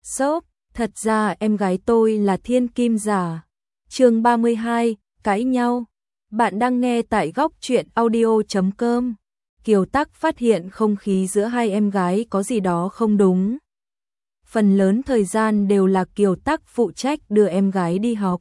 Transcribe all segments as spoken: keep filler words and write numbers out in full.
Sốp, thật ra em gái tôi là thiên kim giả. Chương ba mươi hai, cãi nhau. Bạn đang nghe tại góc truyện audio chấm com. Kiều Tắc phát hiện không khí giữa hai em gái có gì đó không đúng. Phần lớn thời gian đều là Kiều Tắc phụ trách đưa em gái đi học.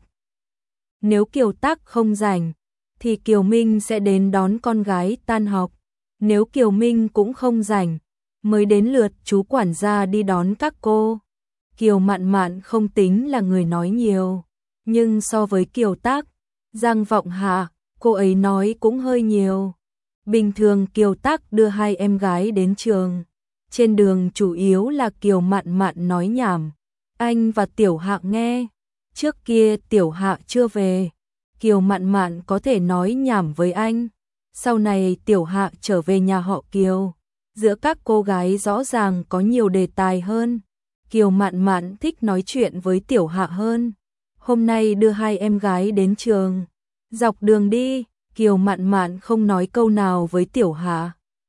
Nếu Kiều Tắc không rảnh, thì Kiều Minh sẽ đến đón con gái tan học. Nếu Kiều Minh cũng không rảnh, mới đến lượt chú quản gia đi đón các cô. Kiều Mạn Mạn không tính là người nói nhiều, nhưng so với Kiều Tắc, Giang Vọng Hạ, cô ấy nói cũng hơi nhiều. Bình thường Kiều Tắc đưa hai em gái đến trường. Trên đường chủ yếu là Kiều Mạn Mạn nói nhảm. Anh và Tiểu Hạ nghe. Trước kia Tiểu Hạ chưa về, Kiều Mạn Mạn có thể nói nhảm với anh. Sau này Tiểu Hạ trở về nhà họ Kiều. Giữa các cô gái rõ ràng có nhiều đề tài hơn. Kiều Mạn Mạn thích nói chuyện với Tiểu Hạ hơn. Hôm nay đưa hai em gái đến trường. Dọc đường đi, Kiều Mạn Mạn không nói câu nào với Tiểu Hạ.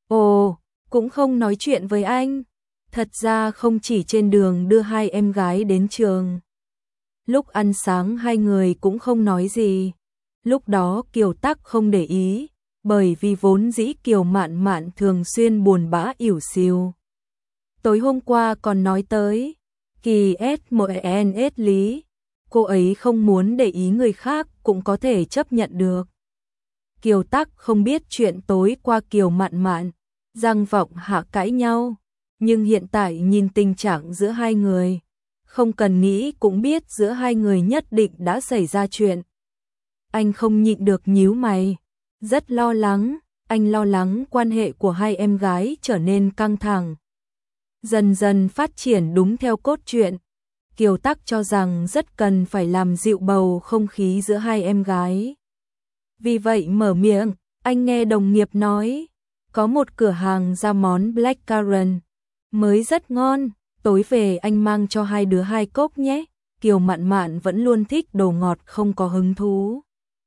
Ồ, cũng không nói chuyện với anh. Thật ra không chỉ trên đường đưa hai em gái đến trường. Lúc ăn sáng hai người cũng không nói gì. Lúc đó Kiều Tắc không để ý, bởi vì vốn dĩ Kiều Mạn Mạn thường xuyên buồn bã ỉu xìu. Tối hôm qua còn nói tới kỳ ét em ét lý, cô ấy không muốn để ý người khác cũng có thể chấp nhận được. Kiều Tắc không biết chuyện tối qua Kiều Mạn Mạn, Giang Vọng Hạ cãi nhau, nhưng hiện tại nhìn tình trạng giữa hai người, không cần nghĩ cũng biết giữa hai người nhất định đã xảy ra chuyện. Anh không nhịn được nhíu mày, rất lo lắng, anh lo lắng quan hệ của hai em gái trở nên căng thẳng. Dần dần phát triển đúng theo cốt truyện. Kiều Tắc cho rằng rất cần phải làm dịu bầu không khí giữa hai em gái. Vì vậy mở miệng, anh nghe đồng nghiệp nói, có một cửa hàng ra món blackcurrant mới rất ngon, tối về anh mang cho hai đứa hai cốc nhé. Kiều Mạn Mạn vẫn luôn thích đồ ngọt không có hứng thú.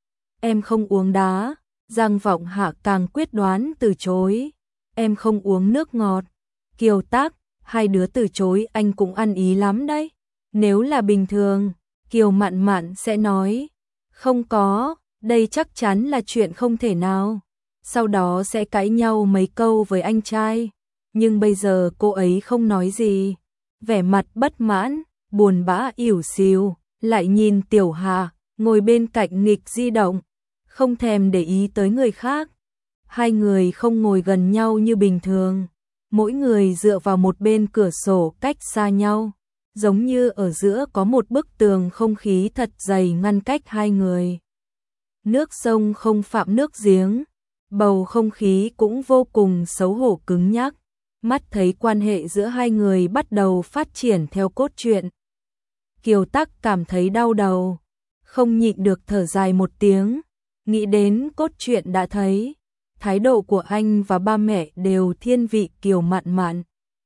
Em không uống đá. Giang Vọng Hạ càng quyết đoán từ chối. Em không uống nước ngọt. Kiều Tắc, hai đứa từ chối anh cũng ăn ý lắm đấy. Nếu là bình thường, Kiều Mạn Mạn sẽ nói, không có, đây chắc chắn là chuyện không thể nào. Sau đó sẽ cãi nhau mấy câu với anh trai. Nhưng bây giờ cô ấy không nói gì. Vẻ mặt bất mãn, buồn bã ỉu xìu, lại nhìn Tiểu Hạ, ngồi bên cạnh nghịch di động, không thèm để ý tới người khác. Hai người không ngồi gần nhau như bình thường. Mỗi người dựa vào một bên cửa sổ cách xa nhau, giống như ở giữa có một bức tường không khí thật dày ngăn cách hai người. Nước sông không phạm nước giếng, bầu không khí cũng vô cùng xấu hổ cứng nhắc. Mắt thấy quan hệ giữa hai người bắt đầu phát triển theo cốt truyện. Kiều Tắc cảm thấy đau đầu, không nhịn được thở dài một tiếng, nghĩ đến cốt truyện đã thấy. Thái độ của anh và ba mẹ đều thiên vị Kiều Mạn Mạn.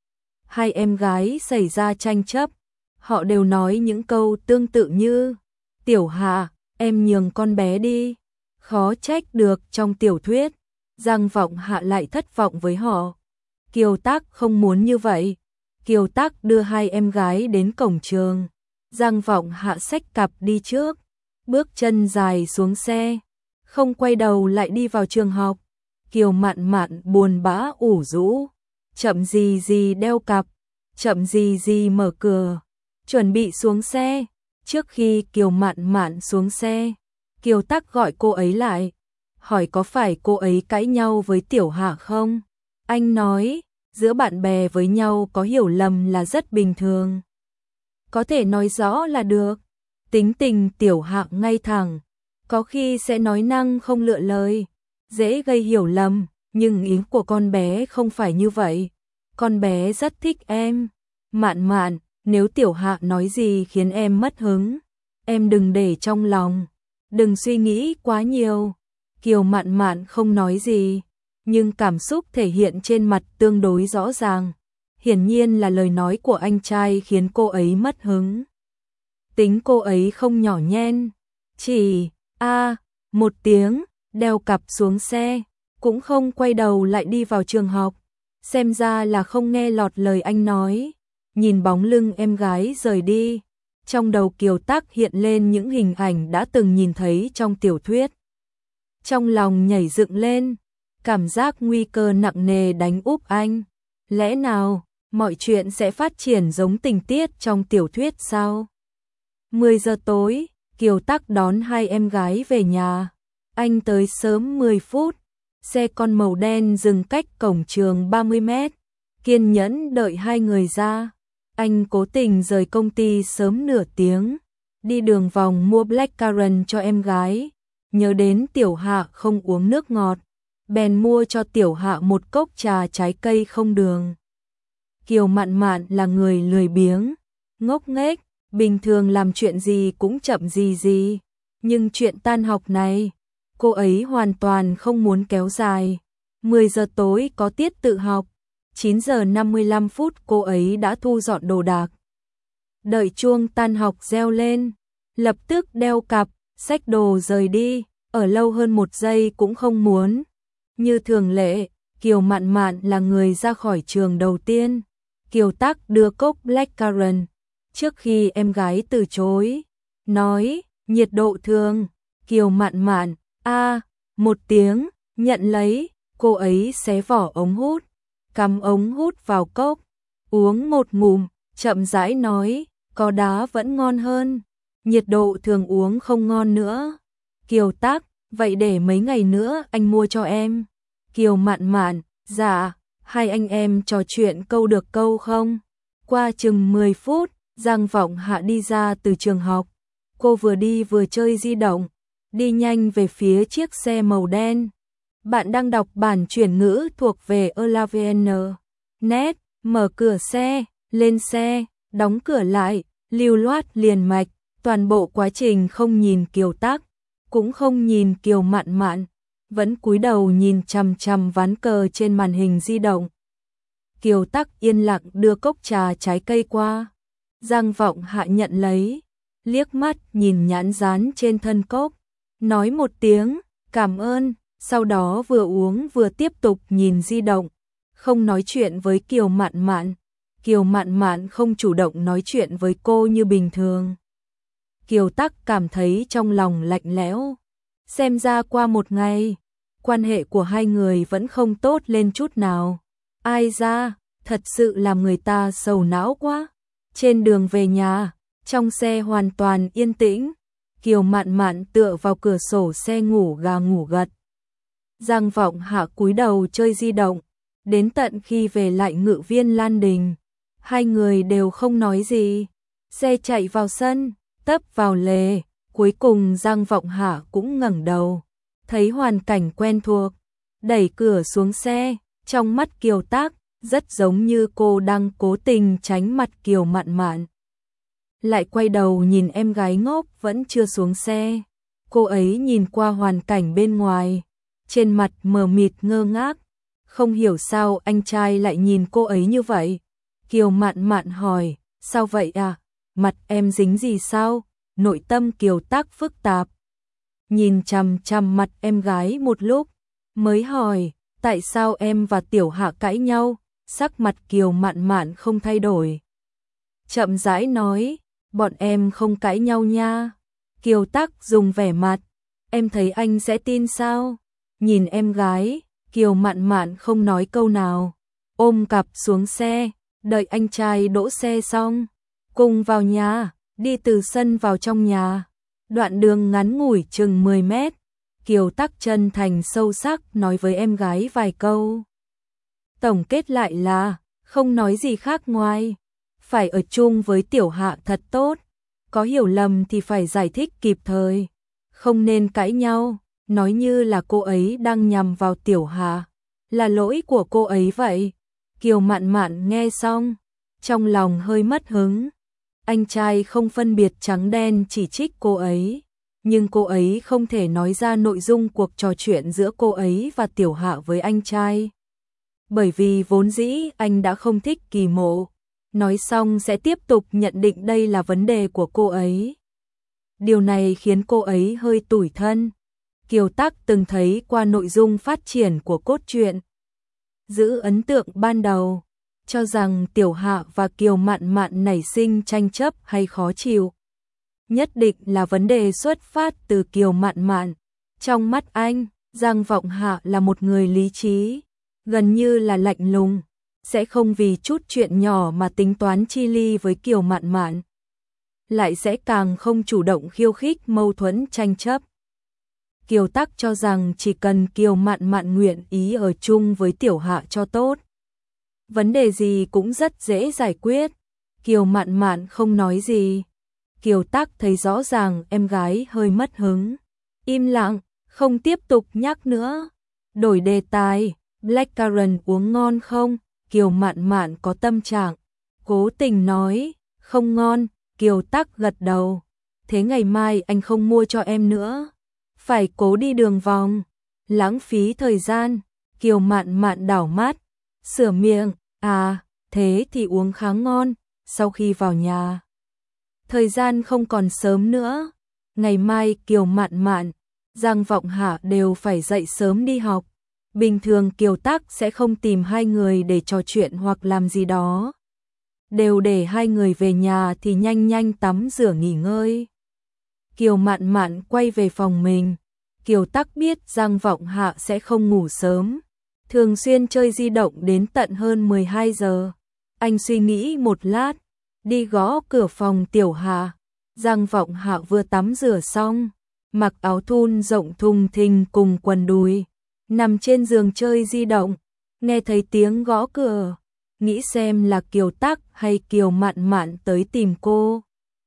Hai em gái xảy ra tranh chấp, họ đều nói những câu tương tự như, Tiểu Hạ, em nhường con bé đi. Khó trách được trong tiểu thuyết, Giang Vọng Hạ lại thất vọng với họ. Kiều Tắc không muốn như vậy. Kiều Tắc đưa hai em gái đến cổng trường. Giang Vọng Hạ xách cặp đi trước, bước chân dài xuống xe, không quay đầu lại đi vào trường học. Kiều Mạn Mạn buồn bã ủ rũ, chậm gì gì đeo cặp, chậm gì gì mở cửa, chuẩn bị xuống xe. Trước khi Kiều Mạn Mạn xuống xe, Kiều Tắc gọi cô ấy lại, hỏi có phải cô ấy cãi nhau với Tiểu Hạ không? Anh nói, giữa bạn bè với nhau có hiểu lầm là rất bình thường. Có thể nói rõ là được. Tính tình Tiểu Hạ ngay thẳng, có khi sẽ nói năng không lựa lời, dễ gây hiểu lầm, nhưng ý của con bé không phải như vậy. Con bé rất thích em. Mạn Mạn, nếu Tiểu Hạ nói gì khiến em mất hứng, em đừng để trong lòng, đừng suy nghĩ quá nhiều. Kiều Mạn Mạn không nói gì, nhưng cảm xúc thể hiện trên mặt tương đối rõ ràng. Hiển nhiên là lời nói của anh trai khiến cô ấy mất hứng. Tính cô ấy không nhỏ nhen, chỉ a một tiếng, đeo cặp xuống xe, cũng không quay đầu lại đi vào trường học. Xem ra là không nghe lọt lời anh nói. nhìn bóng lưng em gái rời đi. Trong đầu Kiều Tắc hiện lên những hình ảnh đã từng nhìn thấy trong tiểu thuyết. Trong lòng nhảy dựng lên, cảm giác nguy cơ nặng nề đánh úp anh. Lẽ nào, mọi chuyện sẽ phát triển giống tình tiết trong tiểu thuyết sao? mười giờ tối, Kiều Tắc đón hai em gái về nhà. Anh tới sớm mười phút, xe con màu đen dừng cách cổng trường ba mươi mét, kiên nhẫn đợi hai người ra. Anh cố tình rời công ty sớm nửa tiếng, đi đường vòng mua blackcurrant cho em gái. Nhớ đến Tiểu Hạ không uống nước ngọt, bèn mua cho Tiểu Hạ một cốc trà trái cây không đường. Kiều Mạn Mạn là người lười biếng, ngốc nghếch, bình thường làm chuyện gì cũng chậm gì gì, nhưng chuyện tan học này, cô ấy hoàn toàn không muốn kéo dài. mười giờ tối có tiết tự học, chín giờ năm mươi lăm phút cô ấy đã thu dọn đồ đạc. Đợi chuông tan học reo lên, lập tức đeo cặp, xách đồ rời đi, ở lâu hơn một giây cũng không muốn. Như thường lệ, Kiều Mạn Mạn là người ra khỏi trường đầu tiên. Kiều Tắc đưa cốc blackcurrant trước khi em gái từ chối, nói, nhiệt độ thường. Kiều Mạn Mạn, a, một tiếng, nhận lấy, cô ấy xé vỏ ống hút, cắm ống hút vào cốc, uống một ngụm, chậm rãi nói, có đá vẫn ngon hơn, nhiệt độ thường uống không ngon nữa. Kiều Tắc, vậy để mấy ngày nữa anh mua cho em. Kiều Mạn Mạn, dạ, hai anh em trò chuyện câu được câu không? Qua chừng mười phút, Giang Vọng Hạ đi ra từ trường học. Cô vừa đi vừa chơi di động, đi nhanh về phía chiếc xe màu đen. Bạn đang đọc bản chuyển ngữ thuộc về Elavn. Net, mở cửa xe, lên xe, đóng cửa lại, lưu loát liền mạch, toàn bộ quá trình không nhìn Kiều Tắc, cũng không nhìn Kiều Mạn Mạn, vẫn cúi đầu nhìn chằm chằm ván cờ trên màn hình di động. Kiều Tắc yên lặng đưa cốc trà trái cây qua. Giang Vọng Hạ nhận lấy, liếc mắt nhìn nhãn dán trên thân cốc, nói một tiếng, cảm ơn, sau đó vừa uống vừa tiếp tục nhìn di động, không nói chuyện với Kiều Mạn Mạn. Kiều Mạn Mạn không chủ động nói chuyện với cô như bình thường. Kiều Tắc cảm thấy trong lòng lạnh lẽo. Xem ra qua một ngày, quan hệ của hai người vẫn không tốt lên chút nào. Ai ra, thật sự làm người ta sầu não quá. Trên đường về nhà, trong xe hoàn toàn yên tĩnh, Kiều Mạn Mạn tựa vào cửa sổ xe ngủ gà ngủ gật. Giang Vọng Hạ cúi đầu chơi di động, đến tận khi về lại Ngự Viên Lan Đình, hai người đều không nói gì. Xe chạy vào sân, tấp vào lề, cuối cùng Giang Vọng Hạ cũng ngẩng đầu, thấy hoàn cảnh quen thuộc, đẩy cửa xuống xe, trong mắt Kiều Tắc rất giống như cô đang cố tình tránh mặt Kiều Mạn Mạn. Lại quay đầu nhìn em gái ngốc vẫn chưa xuống xe. Cô ấy nhìn qua hoàn cảnh bên ngoài, trên mặt mờ mịt ngơ ngác, không hiểu sao anh trai lại nhìn cô ấy như vậy. Kiều Mạn Mạn hỏi, sao vậy à? Mặt em dính gì sao? Nội tâm Kiều Tắc phức tạp, nhìn chằm chằm mặt em gái một lúc, mới hỏi, tại sao em và Tiểu Hạ cãi nhau? Sắc mặt Kiều Mạn Mạn không thay đổi, chậm rãi nói, bọn em không cãi nhau nha. Kiều Tắc dùng vẻ mặt, em thấy anh sẽ tin sao? Nhìn em gái, Kiều Mạn Mạn không nói câu nào, ôm cặp xuống xe, đợi anh trai đỗ xe xong, cùng vào nhà, đi từ sân vào trong nhà. Đoạn đường ngắn ngủi chừng mười mét, Kiều Tắc chân thành sâu sắc nói với em gái vài câu. Tổng kết lại là, không nói gì khác ngoài, phải ở chung với Tiểu Hạ thật tốt, có hiểu lầm thì phải giải thích kịp thời, không nên cãi nhau, nói như là cô ấy đang nhằm vào Tiểu Hạ, là lỗi của cô ấy vậy. Kiều Mạn Mạn nghe xong, trong lòng hơi mất hứng, anh trai không phân biệt trắng đen chỉ trích cô ấy, nhưng cô ấy không thể nói ra nội dung cuộc trò chuyện giữa cô ấy và Tiểu Hạ với anh trai. Bởi vì vốn dĩ anh đã không thích Kỳ Mộ, nói xong sẽ tiếp tục nhận định đây là vấn đề của cô ấy. Điều này khiến cô ấy hơi tủi thân. Kiều Tắc từng thấy qua nội dung phát triển của cốt truyện, giữ ấn tượng ban đầu, cho rằng Tiểu Hạ và Kiều Mạn Mạn nảy sinh tranh chấp hay khó chịu. Nhất định là vấn đề xuất phát từ Kiều Mạn Mạn. Trong mắt anh, Giang Vọng Hạ là một người lý trí, gần như là lạnh lùng, sẽ không vì chút chuyện nhỏ mà tính toán chi ly với Kiều Mạn Mạn. Lại sẽ càng không chủ động khiêu khích mâu thuẫn tranh chấp. Kiều Tắc cho rằng chỉ cần Kiều Mạn Mạn nguyện ý ở chung với Tiểu Hạ cho tốt. Vấn đề gì cũng rất dễ giải quyết. Kiều Mạn Mạn không nói gì. Kiều Tắc thấy rõ ràng em gái hơi mất hứng. Im lặng, không tiếp tục nhắc nữa. Đổi đề tài, blackcurrant uống ngon không? Kiều Mạn Mạn có tâm trạng. Cố tình nói, không ngon. Kiều Tắc gật đầu. Thế ngày mai anh không mua cho em nữa. Phải cố đi đường vòng. Lãng phí thời gian. Kiều Mạn Mạn đảo mắt. Sửa miệng. À, thế thì uống khá ngon. Sau khi vào nhà. Thời gian không còn sớm nữa. Ngày mai Kiều Mạn Mạn, Giang Vọng Hạ đều phải dậy sớm đi học. Bình thường Kiều Tắc sẽ không tìm hai người để trò chuyện hoặc làm gì đó. Đều để hai người về nhà thì nhanh nhanh tắm rửa nghỉ ngơi. Kiều Mạn Mạn quay về phòng mình. Kiều Tắc biết Giang Vọng Hạ sẽ không ngủ sớm. Thường xuyên chơi di động đến tận hơn mười hai giờ. Anh suy nghĩ một lát, đi gõ cửa phòng Tiểu Hạ. Giang Vọng Hạ vừa tắm rửa xong, mặc áo thun rộng thùng thình cùng quần đùi, nằm trên giường chơi di động, nghe thấy tiếng gõ cửa, nghĩ xem là Kiều Tắc hay Kiều Mạn Mạn tới tìm cô.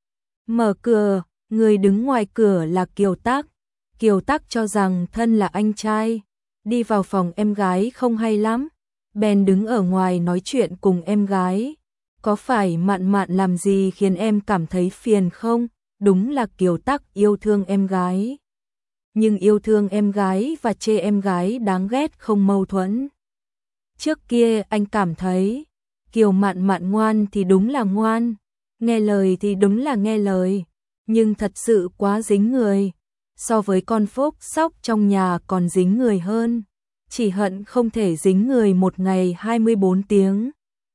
Mở cửa, người đứng ngoài cửa là Kiều Tắc. Kiều Tắc cho rằng thân là anh trai, đi vào phòng em gái không hay lắm, bèn đứng ở ngoài nói chuyện cùng em gái. Có phải Mạn Mạn làm gì khiến em cảm thấy phiền không? Đúng là Kiều Tắc yêu thương em gái. Nhưng yêu thương em gái và chê em gái đáng ghét không mâu thuẫn. Trước kia anh cảm thấy Kiều Mạn Mạn ngoan thì đúng là ngoan, nghe lời thì đúng là nghe lời, nhưng thật sự quá dính người. So với con phúc sóc trong nhà còn dính người hơn. Chỉ hận không thể dính người một ngày hai mươi bốn tiếng.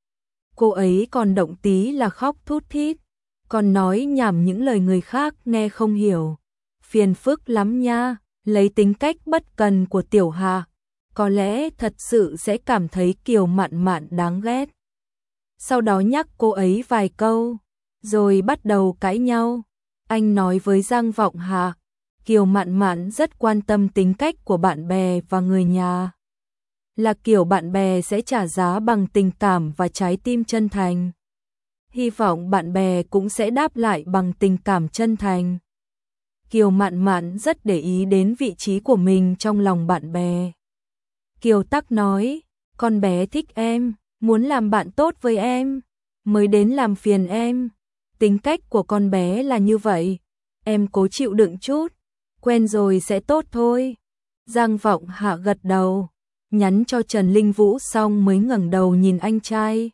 Cô ấy còn động tí là khóc thút thít, còn nói nhảm những lời người khác nghe không hiểu. Phiền phức lắm nha, lấy tính cách bất cần của Tiểu Hạ, có lẽ thật sự sẽ cảm thấy Kiều Mạn Mạn đáng ghét. Sau đó nhắc cô ấy vài câu, rồi bắt đầu cãi nhau. Anh nói với Giang Vọng Hạ, Kiều Mạn Mạn rất quan tâm tính cách của bạn bè và người nhà. Là kiểu bạn bè sẽ trả giá bằng tình cảm và trái tim chân thành. Hy vọng bạn bè cũng sẽ đáp lại bằng tình cảm chân thành. Kiều Mạn Mạn rất để ý đến vị trí của mình trong lòng bạn bè. Kiều Tắc nói, con bé thích em, muốn làm bạn tốt với em, mới đến làm phiền em. Tính cách của con bé là như vậy, em cố chịu đựng chút, quen rồi sẽ tốt thôi. Giang Vọng Hạ gật đầu, nhắn cho Trần Linh Vũ xong mới ngẩng đầu nhìn anh trai.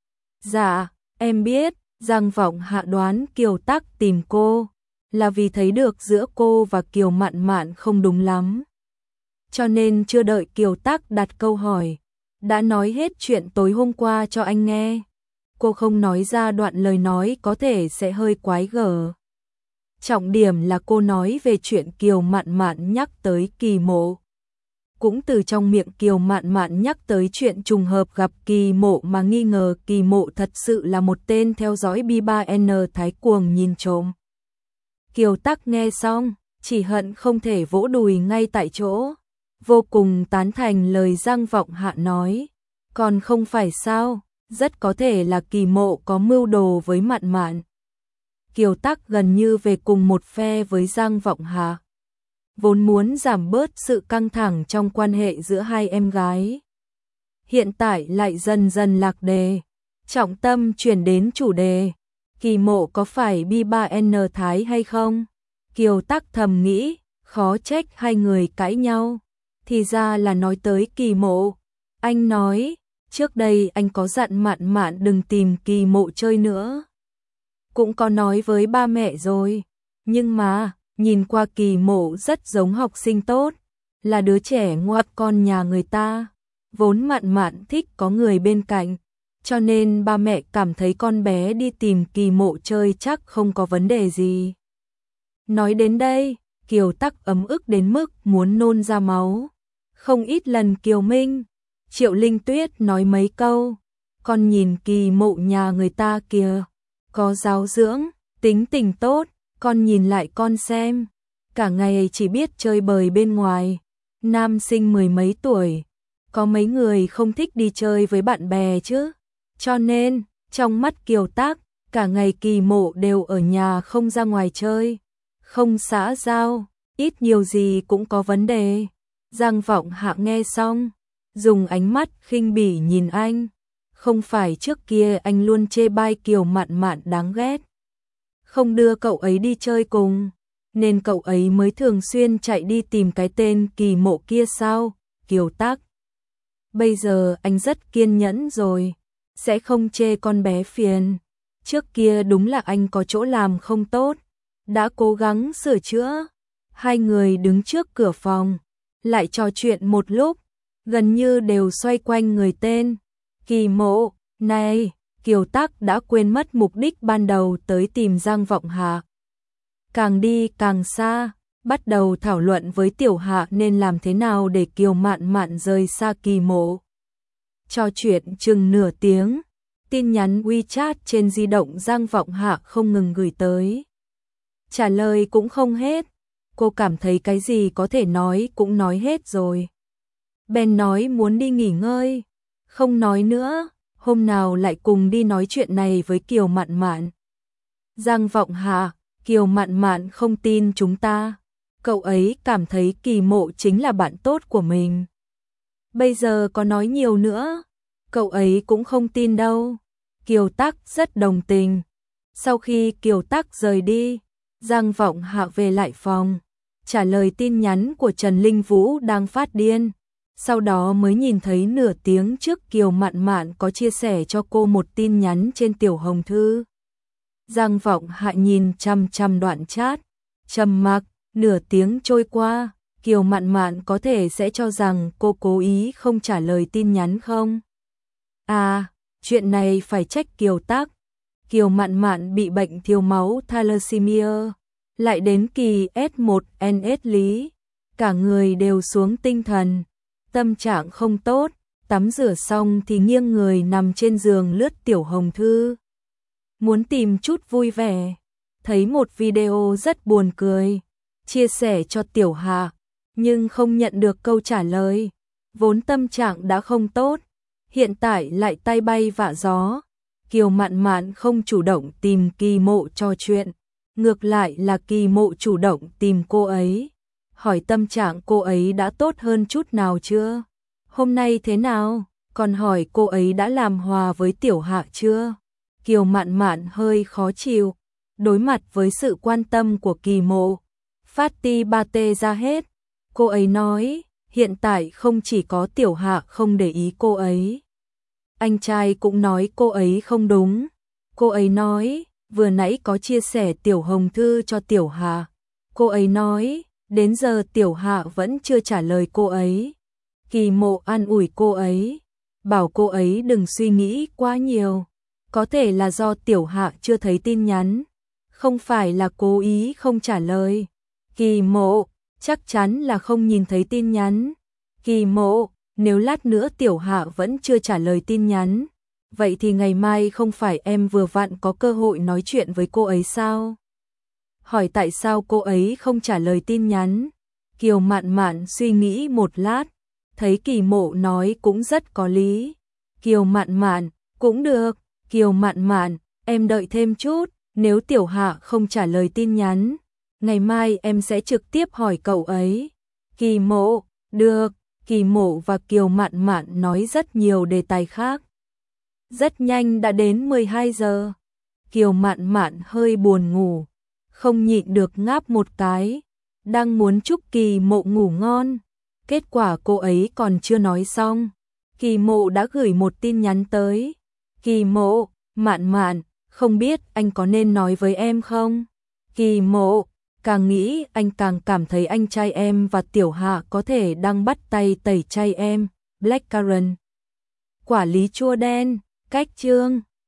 Dạ, em biết. Giang Vọng Hạ đoán Kiều Tắc tìm cô là vì thấy được giữa cô và Kiều Mạn Mạn không đúng lắm. Cho nên chưa đợi Kiều Tắc đặt câu hỏi, đã nói hết chuyện tối hôm qua cho anh nghe. Cô không nói ra đoạn lời nói có thể sẽ hơi quái gở. Trọng điểm là cô nói về chuyện Kiều Mạn Mạn nhắc tới Kỳ Mộ. Cũng từ trong miệng Kiều Mạn Mạn nhắc tới chuyện trùng hợp gặp Kỳ Mộ mà nghi ngờ Kỳ Mộ thật sự là một tên theo dõi B ba N Thái Cuồng nhìn trộm. Kiều Tắc nghe xong, chỉ hận không thể vỗ đùi ngay tại chỗ, vô cùng tán thành lời Giang Vọng Hạ nói. Còn không phải sao, rất có thể là Kỳ Mộ có mưu đồ với Mạn Mạn. Kiều Tắc gần như về cùng một phe với Giang Vọng Hạ, vốn muốn giảm bớt sự căng thẳng trong quan hệ giữa hai em gái. Hiện tại lại dần dần lạc đề, trọng tâm chuyển đến chủ đề, Kỳ Mộ có phải B ba N Thái hay không? Kiều Tắc thầm nghĩ, khó trách hai người cãi nhau, thì ra là nói tới Kỳ Mộ. Anh nói, trước đây anh có dặn Mạn Mạn đừng tìm Kỳ Mộ chơi nữa. Cũng có nói với ba mẹ rồi, nhưng mà nhìn qua Kỳ Mộ rất giống học sinh tốt, là đứa trẻ ngoan con nhà người ta, vốn Mạn Mạn thích có người bên cạnh, cho nên ba mẹ cảm thấy con bé đi tìm Kỳ Mộ chơi chắc không có vấn đề gì. Nói đến đây, Kiều Tắc ấm ức đến mức muốn nôn ra máu. Không ít lần Kiều Minh, Triệu Linh Tuyết nói mấy câu, con nhìn Kỳ Mộ nhà người ta kìa, có giáo dưỡng, tính tình tốt, con nhìn lại con xem, cả ngày chỉ biết chơi bời bên ngoài, nam sinh mười mấy tuổi, có mấy người không thích đi chơi với bạn bè chứ, cho nên, trong mắt Kiều Tắc, cả ngày Kỳ Mộ đều ở nhà không ra ngoài chơi, không xã giao, ít nhiều gì cũng có vấn đề. Giang Vọng Hạ nghe xong, dùng ánh mắt khinh bỉ nhìn anh, không phải trước kia anh luôn chê bai Kiều Mạn Mạn đáng ghét, không đưa cậu ấy đi chơi cùng, nên cậu ấy mới thường xuyên chạy đi tìm cái tên Kỳ Mộ kia sao? Kiều Tắc, bây giờ anh rất kiên nhẫn rồi, sẽ không chê con bé phiền. Trước kia đúng là anh có chỗ làm không tốt, đã cố gắng sửa chữa. Hai người đứng trước cửa phòng, lại trò chuyện một lúc, gần như đều xoay quanh người tên Kỳ Mộ. Này, Kiều Tắc đã quên mất mục đích ban đầu tới tìm Giang Vọng Hạ. Càng đi càng xa, bắt đầu thảo luận với Tiểu Hạ nên làm thế nào để Kiều Mạn Mạn rời xa Kỳ Mộ. Trò chuyện chừng nửa tiếng, tin nhắn WeChat trên di động Giang Vọng Hạ không ngừng gửi tới. Trả lời cũng không hết, cô cảm thấy cái gì có thể nói cũng nói hết rồi. Bèn nói muốn đi nghỉ ngơi, không nói nữa, hôm nào lại cùng đi nói chuyện này với Kiều Mạn Mạn. Giang Vọng Hạ, Kiều Mạn Mạn không tin chúng ta, cậu ấy cảm thấy Kỳ Mộ chính là bạn tốt của mình. Bây giờ có nói nhiều nữa, cậu ấy cũng không tin đâu. Kiều Tắc rất đồng tình. Sau khi Kiều Tắc rời đi, Giang Vọng Hạ về lại phòng, trả lời tin nhắn của Trần Linh Vũ đang phát điên. Sau đó mới nhìn thấy nửa tiếng trước Kiều Mạn Mạn có chia sẻ cho cô một tin nhắn trên Tiểu Hồng Thư. Giang Vọng Hạ nhìn chăm chăm đoạn chat, trầm mặc, nửa tiếng trôi qua, Kiều Mạn Mạn có thể sẽ cho rằng cô cố ý không trả lời tin nhắn không? À, chuyện này phải trách Kiều Tắc. Kiều Mạn Mạn bị bệnh thiếu máu thalassemia, lại đến kỳ S một N S lý, cả người đều xuống tinh thần, tâm trạng không tốt, tắm rửa xong thì nghiêng người nằm trên giường lướt Tiểu Hồng Thư. Muốn tìm chút vui vẻ, thấy một video rất buồn cười, chia sẻ cho Tiểu Hạ, nhưng không nhận được câu trả lời, vốn tâm trạng đã không tốt, hiện tại lại tay bay vạ gió. Kiều Mạn Mạn không chủ động tìm Kỳ Mộ trò chuyện, ngược lại là Kỳ Mộ chủ động tìm cô ấy, hỏi tâm trạng cô ấy đã tốt hơn chút nào chưa? Hôm nay thế nào? Còn hỏi cô ấy đã làm hòa với Tiểu Hạ chưa? Kiều Mạn Mạn hơi khó chịu, đối mặt với sự quan tâm của Kỳ Mộ, phát ti ba tê ra hết. Cô ấy nói, hiện tại không chỉ có Tiểu Hạ không để ý cô ấy, anh trai cũng nói cô ấy không đúng. Cô ấy nói, vừa nãy có chia sẻ Tiểu Hồng Thư cho Tiểu Hạ. Cô ấy nói, đến giờ Tiểu Hạ vẫn chưa trả lời cô ấy. Kỳ Mộ an ủi cô ấy, bảo cô ấy đừng suy nghĩ quá nhiều. Có thể là do Tiểu Hạ chưa thấy tin nhắn, không phải là cố ý không trả lời. Kỳ Mộ, chắc chắn là không nhìn thấy tin nhắn. Kỳ Mộ, nếu lát nữa Tiểu Hạ vẫn chưa trả lời tin nhắn, vậy thì ngày mai không phải em vừa vặn có cơ hội nói chuyện với cô ấy sao? Hỏi tại sao cô ấy không trả lời tin nhắn? Kiều Mạn Mạn suy nghĩ một lát, thấy Kỳ Mộ nói cũng rất có lý. Kiều Mạn Mạn, cũng được. Kiều Mạn Mạn, em đợi thêm chút, nếu Tiểu Hạ không trả lời tin nhắn, ngày mai em sẽ trực tiếp hỏi cậu ấy. Kỳ Mộ, được. Kỳ Mộ và Kiều Mạn Mạn nói rất nhiều đề tài khác. Rất nhanh đã đến mười hai giờ. Kiều Mạn Mạn hơi buồn ngủ, không nhịn được ngáp một cái, đang muốn chúc Kỳ Mộ ngủ ngon. Kết quả cô ấy còn chưa nói xong, Kỳ Mộ đã gửi một tin nhắn tới. Kỳ Mộ, Mạn Mạn, không biết anh có nên nói với em không? Kỳ Mộ, càng nghĩ anh càng cảm thấy anh trai em và Tiểu Hạ có thể đang bắt tay tẩy chay em. Blackcurrant, quả lý chua đen. Cách chương